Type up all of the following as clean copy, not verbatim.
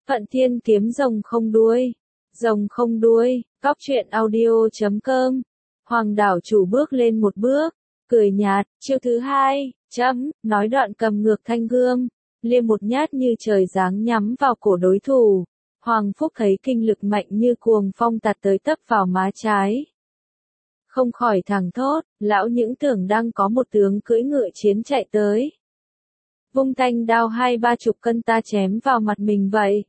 Phận Thiên kiếm rồng không đuôi. Rồng không đuôi, cóc truyện audio.com. Hoàng đảo chủ bước lên một bước, cười nhạt, chiêu thứ hai, nói đoạn cầm ngược thanh gươm, liêm một nhát như trời giáng nhắm vào cổ đối thủ. Hoàng Phúc thấy kinh lực mạnh như cuồng phong tạt tới tấp vào má trái. Không khỏi thẳng thốt, lão những tưởng đang có một tướng cưỡi ngựa chiến chạy tới. Vung thanh đao 20-30 cân ta chém vào mặt mình vậy.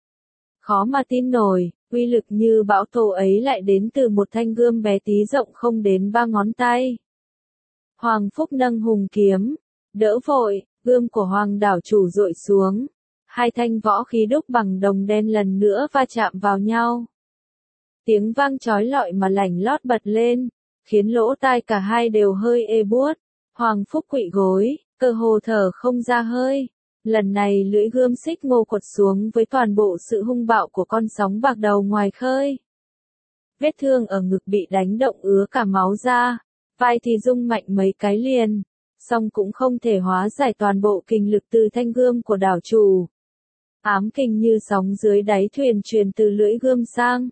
Khó mà tin nổi, uy lực như bão tố ấy lại đến từ một thanh gươm bé tí rộng không đến 3 ngón tay. Hoàng Phúc nâng hùng kiếm, đỡ vội, gươm của Hoàng đảo chủ dội xuống. Hai thanh võ khí đúc bằng đồng đen lần nữa va chạm vào nhau. Tiếng vang chói lọi mà lảnh lót bật lên, khiến lỗ tai cả hai đều hơi ê buốt. Hoàng Phúc quỵ gối, cơ hồ thở không ra hơi. Lần này lưỡi gươm xích ngô quật xuống với toàn bộ sự hung bạo của con sóng bạc đầu ngoài khơi. Vết thương ở ngực bị đánh động ứa cả máu ra, vai thì rung mạnh mấy cái liền, song cũng không thể hóa giải toàn bộ kình lực từ thanh gươm của đảo chủ. Ám kình như sóng dưới đáy thuyền truyền từ lưỡi gươm sang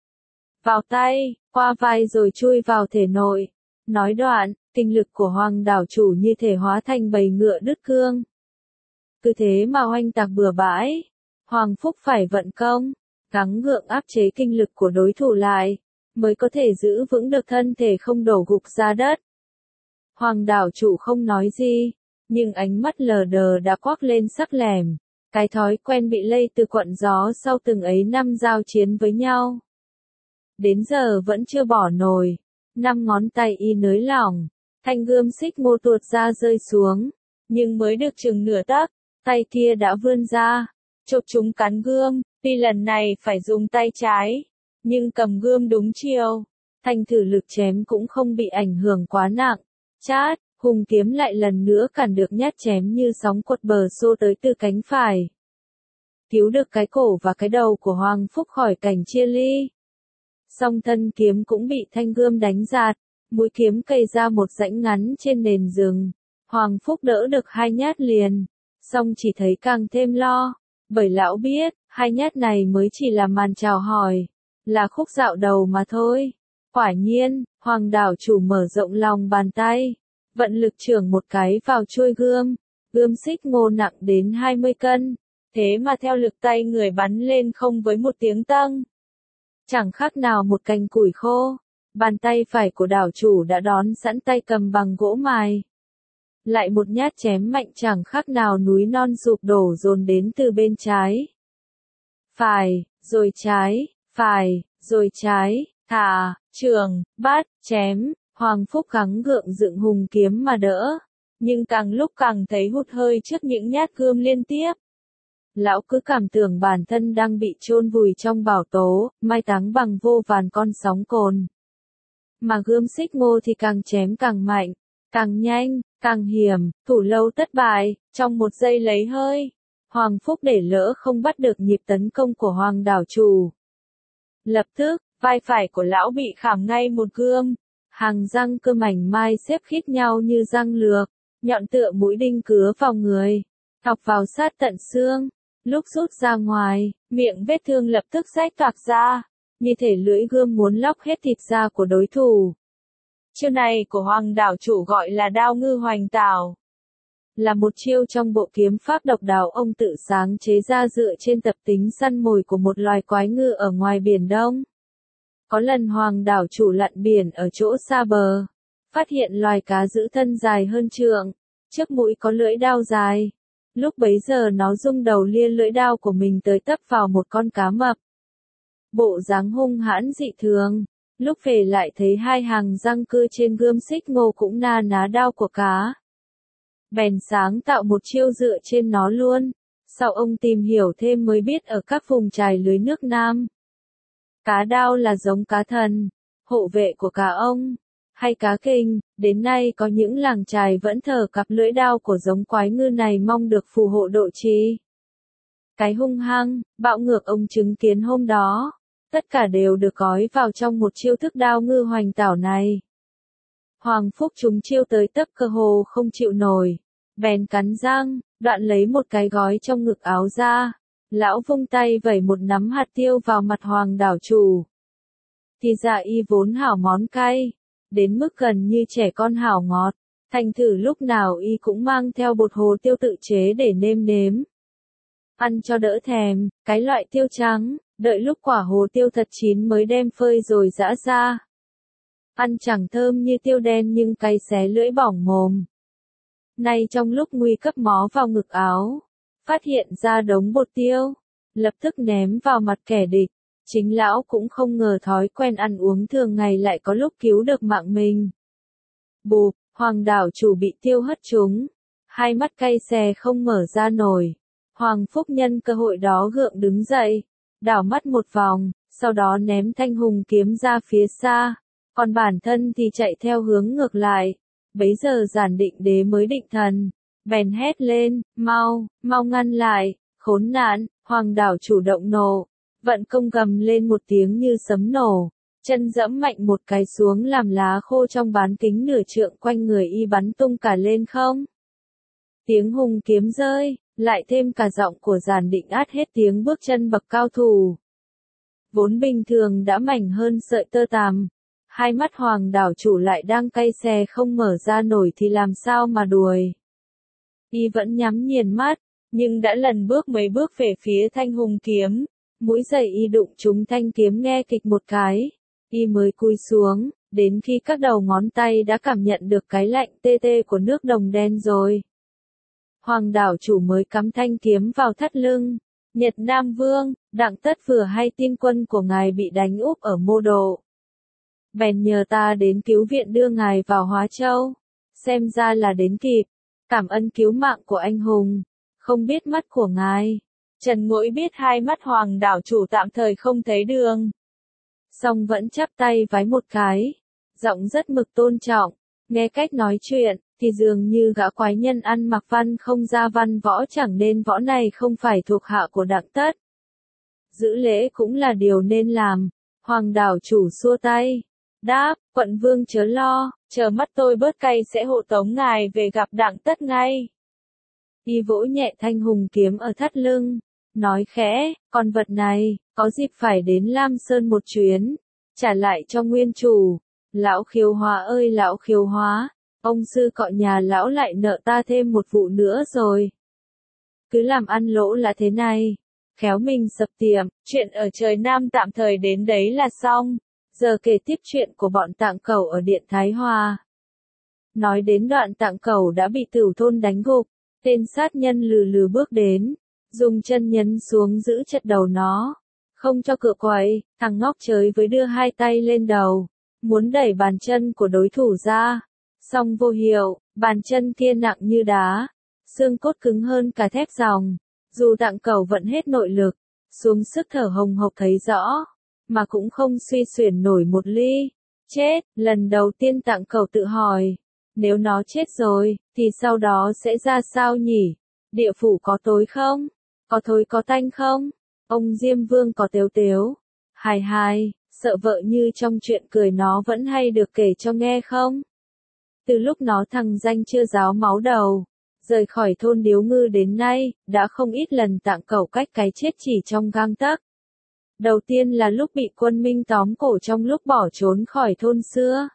vào tay, qua vai rồi chui vào thể nội. Nói đoạn, kình lực của Hoàng đảo chủ như thể hóa thành bầy ngựa đứt cương. Cứ thế mà oanh tạc bừa bãi. Hoàng Phúc phải vận công, gắng gượng áp chế kinh lực của đối thủ lại, mới có thể giữ vững được thân thể không đổ gục ra đất. Hoàng đảo chủ không nói gì, nhưng ánh mắt lờ đờ đã quắc lên sắc lẻm. Cái thói quen bị lây từ quặn gió sau từng ấy năm giao chiến với nhau. Đến giờ vẫn chưa bỏ nổi, 5 ngón tay y nới lỏng, thanh gươm xích ngô tuột ra rơi xuống, nhưng mới được chừng nửa tấc, tay kia đã vươn ra, chộp trúng cán gươm, tuy lần này phải dùng tay trái, nhưng cầm gươm đúng chiều, thanh thử lực chém cũng không bị ảnh hưởng quá nặng. Chát, hùng kiếm lại lần nữa cản được nhát chém như sóng quật bờ xô tới từ cánh phải. Cứu được cái cổ và cái đầu của Hoàng Phúc khỏi cảnh chia ly. Song thân kiếm cũng bị thanh gươm đánh rạt, mũi kiếm cày ra một rãnh ngắn trên nền rừng. Hoàng Phúc đỡ được 2 nhát liền, song chỉ thấy càng thêm lo, bởi lão biết, 2 nhát này mới chỉ là màn chào hỏi, là khúc dạo đầu mà thôi. Quả nhiên, Hoàng đảo chủ mở rộng lòng bàn tay, vận lực chưởng một cái vào chuôi gươm, gươm xích ngô nặng đến 20 cân, thế mà theo lực tay người bắn lên không với một tiếng tâng. Chẳng khác nào một cành củi khô, bàn tay phải của đảo chủ đã đón sẵn tay cầm bằng gỗ mài. Lại một nhát chém mạnh chẳng khác nào núi non sụp đổ dồn đến từ bên trái. Phải, rồi trái, phải, rồi trái, thả, trường, bắt, chém, Hoàng Phúc gắng gượng dựng hùng kiếm mà đỡ, nhưng càng lúc càng thấy hụt hơi trước những nhát gươm liên tiếp. Lão cứ cảm tưởng bản thân đang bị chôn vùi trong bão tố, mai táng bằng vô vàn con sóng cồn. Mà gươm xích ngô thì càng chém càng mạnh, càng nhanh, càng hiểm, thủ lâu thất bại, trong một giây lấy hơi. Hoàng Phúc để lỡ không bắt được nhịp tấn công của Hoàng đảo chủ. Lập tức, vai phải của lão bị khảm ngay một gươm, hàng răng cơ mảnh mai xếp khít nhau như răng lược, nhọn tựa mũi đinh cứa vào người, thọc vào sát tận xương. Lúc rút ra ngoài, miệng vết thương lập tức rách toạc ra, như thể lưỡi gươm muốn lóc hết thịt da của đối thủ. Chiêu này của Hoàng đảo chủ gọi là đao ngư hoành tảo. Là một chiêu trong bộ kiếm pháp độc đáo ông tự sáng chế ra dựa trên tập tính săn mồi của một loài quái ngư ở ngoài Biển Đông. Có lần Hoàng đảo chủ lặn biển ở chỗ xa bờ, phát hiện loài cá giữ thân dài hơn trượng, trước mũi có lưỡi đao dài. Lúc bấy giờ nó rung đầu lia lưỡi đao của mình tới tấp vào một con cá mập. Bộ dáng hung hãn dị thường, lúc về lại thấy 2 hàng răng cưa trên gươm xích ngô cũng na ná đao của cá. Bèn sáng tạo một chiêu dựa trên nó luôn, sau ông tìm hiểu thêm mới biết ở các vùng chài lưới nước Nam. Cá đao là giống cá thần, hộ vệ của cá ông, hay cá kinh, đến nay có những làng chài vẫn thờ cặp lưỡi đao của giống quái ngư này mong được phù hộ độ trì. Cái hung hăng, bạo ngược ông chứng kiến hôm đó, tất cả đều được gói vào trong một chiêu thức đao ngư hoành tảo này. Hoàng Phúc trúng chiêu tới tấp cơ hồ không chịu nổi, bèn cắn răng, đoạn lấy một cái gói trong ngực áo ra, Lão vung tay vẩy một nắm hạt tiêu vào mặt Hoàng đảo chủ. Thì ra y vốn hảo món cay, đến mức gần như trẻ con hảo ngọt, thành thử lúc nào y cũng mang theo bột hồ tiêu tự chế để nêm nếm. Ăn cho đỡ thèm, cái loại tiêu trắng, đợi lúc quả hồ tiêu thật chín mới đem phơi rồi giã ra. Ăn chẳng thơm như tiêu đen nhưng cay xé lưỡi bỏng mồm. Nay trong lúc nguy cấp mó vào ngực áo, phát hiện ra đống bột tiêu, lập tức ném vào mặt kẻ địch. Chính lão cũng không ngờ thói quen ăn uống thường ngày lại có lúc cứu được mạng mình. Bụp, Hoàng đảo chủ bị tiêu hất trúng, hai mắt cay xè không mở ra nổi. Hoàng Phúc nhân cơ hội đó gượng đứng dậy, đảo mắt một vòng, sau đó ném thanh hùng kiếm ra phía xa, còn bản thân thì chạy theo hướng ngược lại. Bấy giờ Giản Định Đế mới định thần, bèn hét lên, mau, mau ngăn lại, khốn nạn. Hoàng đảo chủ động nộ, vận công gầm lên một tiếng như sấm nổ, chân dẫm mạnh một cái xuống làm lá khô trong bán kính nửa trượng quanh người y bắn tung cả lên không. Tiếng hùng kiếm rơi, lại thêm cả giọng của Giản Định át hết tiếng bước chân bậc cao thủ. Vốn bình thường đã mảnh hơn sợi tơ tằm, hai mắt Hoàng đảo chủ lại đang cay xè không mở ra nổi thì làm sao mà đuổi. Y vẫn nhắm nghiền mắt, nhưng đã lần bước mấy bước về phía thanh hùng kiếm, mũi giày y đụng trúng thanh kiếm nghe kịch một cái, y mới cúi xuống, đến khi các đầu ngón tay đã cảm nhận được cái lạnh tê tê của nước đồng đen rồi. Hoàng đảo chủ mới cắm thanh kiếm vào thắt lưng. Nhật Nam Vương, Đặng Tất vừa hay tin quân của ngài bị đánh úp ở Mô Độ, bèn nhờ ta đến cứu viện đưa ngài vào Hóa Châu. Xem ra là đến kịp. Cảm ơn cứu mạng của anh hùng. Không biết mắt của ngài. Trần Ngỗi biết hai mắt Hoàng đảo chủ tạm thời không thấy đường, song vẫn chắp tay vái một cái, giọng rất mực tôn trọng. Nghe cách nói chuyện, thì dường như gã quái nhân ăn mặc văn không ra văn võ, chẳng nên võ này không phải thuộc hạ của Đặng Tất. Giữ lễ cũng là điều nên làm. Hoàng đảo chủ xua tay, đáp, quận vương chớ lo, chờ mắt tôi bớt cay sẽ hộ tống ngài về gặp Đặng Tất ngay. Y vỗ nhẹ thanh hùng kiếm ở thắt lưng, nói khẽ, con vật này, có dịp phải đến Lam Sơn một chuyến, trả lại cho nguyên chủ. Lão Khiếu Hóa ơi lão Khiếu Hóa, ông sư cọ nhà lão lại nợ ta thêm một vụ nữa rồi. Cứ làm ăn lỗ là thế này, khéo mình sập tiệm. Chuyện ở trời Nam tạm thời đến đấy là xong, giờ kể tiếp chuyện của bọn Tạng Cẩu ở Điện Thái Hòa. Nói đến đoạn Tạng Cẩu đã bị Tửu Thôn đánh gục, tên sát nhân lừ lừ bước đến, dùng chân nhấn xuống giữ chặt đầu nó, không cho cựa quậy. Thằng ngốc chới với đưa hai tay lên đầu, muốn đẩy bàn chân của đối thủ ra, song vô hiệu. Bàn chân kia nặng như đá, xương cốt cứng hơn cả thép ròng. Dù Tạng Cẩu vận hết nội lực, xuống sức thở hồng hộc thấy rõ, mà cũng không suy xuyển nổi một ly. Chết. Lần đầu tiên Tạng Cẩu tự hỏi, nếu nó chết rồi, thì sau đó sẽ ra sao nhỉ? Địa phủ có tối không? Có thối có tanh không? Ông Diêm Vương có tếu tếu, hài hài, sợ vợ như trong chuyện cười nó vẫn hay được kể cho nghe không? Từ lúc nó thằng danh chưa ráo máu đầu, rời khỏi thôn Điếu Ngư đến nay, đã không ít lần Tạng Cẩu cách cái chết chỉ trong gang tấc. Đầu tiên là lúc bị quân Minh tóm cổ trong lúc bỏ trốn khỏi thôn xưa.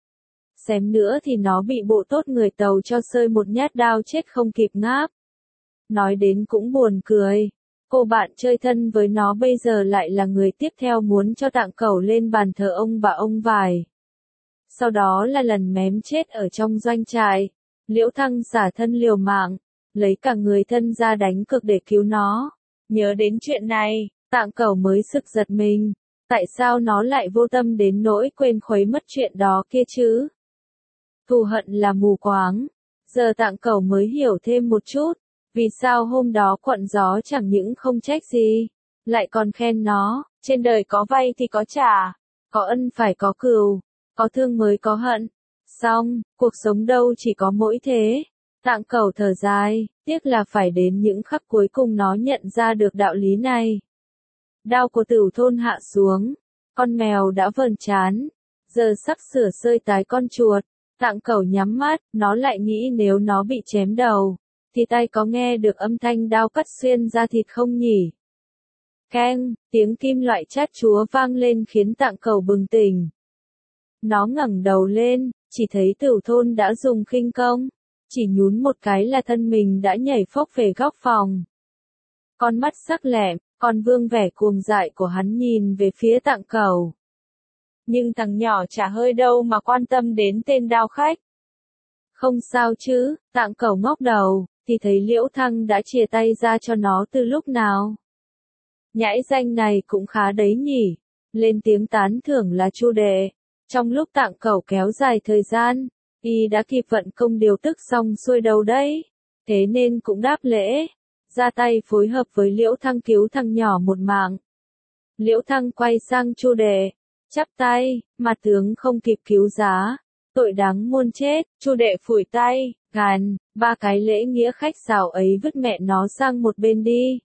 Xém nữa thì nó bị bộ tốt người Tàu cho sơi một nhát đao chết không kịp ngáp. Nói đến cũng buồn cười, cô bạn chơi thân với nó bây giờ lại là người tiếp theo muốn cho Tạng Cẩu lên bàn thờ ông bà ông vải. Sau đó là lần mém chết ở trong doanh trại, Liễu Thăng xả thân liều mạng, lấy cả người thân ra đánh cược để cứu nó. Nhớ đến chuyện này, Tạng Cẩu mới sực giật mình, tại sao nó lại vô tâm đến nỗi quên khuấy mất chuyện đó kia chứ? Thù hận là mù quáng. Giờ Tạng Cẩu mới hiểu thêm một chút, vì sao hôm đó Quận Gió chẳng những không trách gì, lại còn khen nó. Trên đời có vay thì có trả, có ân phải có cừu, có thương mới có hận. Xong, cuộc sống đâu chỉ có mỗi thế. Tạng Cẩu thở dài, tiếc là phải đến những khắc cuối cùng nó nhận ra được đạo lý này. Đao của Tửu Thôn hạ xuống, con mèo đã vờn chán, giờ sắp sửa sơi tái con chuột. Tạng Cẩu nhắm mắt, nó lại nghĩ nếu nó bị chém đầu, thì tai có nghe được âm thanh đao cắt xuyên da thịt không nhỉ? Keng, tiếng kim loại chát chúa vang lên khiến Tạng Cẩu bừng tỉnh. Nó ngẩng đầu lên, chỉ thấy Tửu Thôn đã dùng khinh công, chỉ nhún một cái là thân mình đã nhảy phốc về góc phòng. Con mắt sắc lẹm, còn vương vẻ cuồng dại của hắn nhìn về phía Tạng Cẩu. Nhưng thằng nhỏ chả hơi đâu mà quan tâm đến tên đao khách. Không sao chứ, Tạng Cẩu ngóc đầu, thì thấy Liễu Thăng đã chìa tay ra cho nó từ lúc nào. Nhãi danh này cũng khá đấy nhỉ, lên tiếng tán thưởng là Chu đệ. Trong lúc Tạng Cẩu kéo dài thời gian, y đã kịp vận công điều tức xong xuôi đâu đấy, thế nên cũng đáp lễ, ra tay phối hợp với Liễu Thăng cứu thằng nhỏ một mạng. Liễu Thăng quay sang Chu đệ, chắp tay, mà tướng không kịp cứu giá, tội đáng muôn chết. Chu đệ phủi tay, gàn, ba cái lễ nghĩa khách sáo ấy vứt mẹ nó sang một bên đi.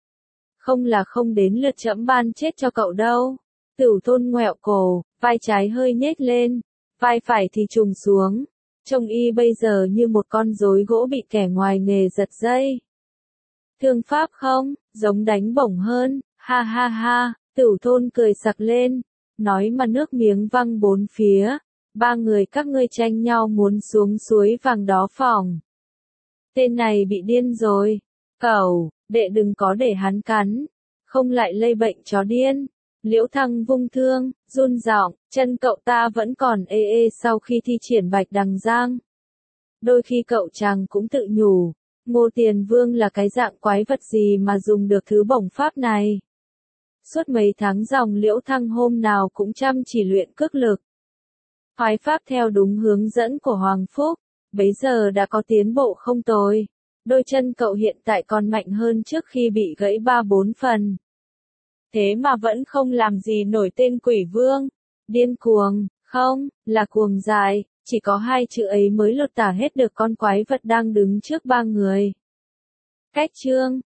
Không là không đến lượt trẫm ban chết cho cậu đâu. Tửu Thôn ngoẹo cổ, vai trái hơi nhếch lên, vai phải thì trùng xuống. Trông y bây giờ như một con rối gỗ bị kẻ ngoài nghề giật dây. Thương pháp không, giống đánh bổng hơn, ha ha ha, Tửu Thôn cười sặc lên, nói mà nước miếng văng bốn phía. Ba người các ngươi tranh nhau muốn xuống suối vàng đó phỏng. Tên này bị điên rồi. Cẩu, đệ đừng có để hắn cắn, không lại lây bệnh chó điên. Liễu Thăng vung thương, run giọng, chân cậu ta vẫn còn ê ê sau khi thi triển Bạch Đằng Giang. Đôi khi cậu chàng cũng tự nhủ, Ngô Tiền Vương là cái dạng quái vật gì mà dùng được thứ bổng pháp này. Suốt mấy tháng dòng Liễu Thăng hôm nào cũng chăm chỉ luyện cước lực. Hoái pháp theo đúng hướng dẫn của Hoàng Phúc, bấy giờ đã có tiến bộ không tồi. Đôi chân cậu hiện tại còn mạnh hơn trước khi bị gãy 3-4 phần. Thế mà vẫn không làm gì nổi tên Quỷ Vương. Điên cuồng, không, là cuồng dại, chỉ có hai chữ ấy mới lột tả hết được con quái vật đang đứng trước ba người. Cách chương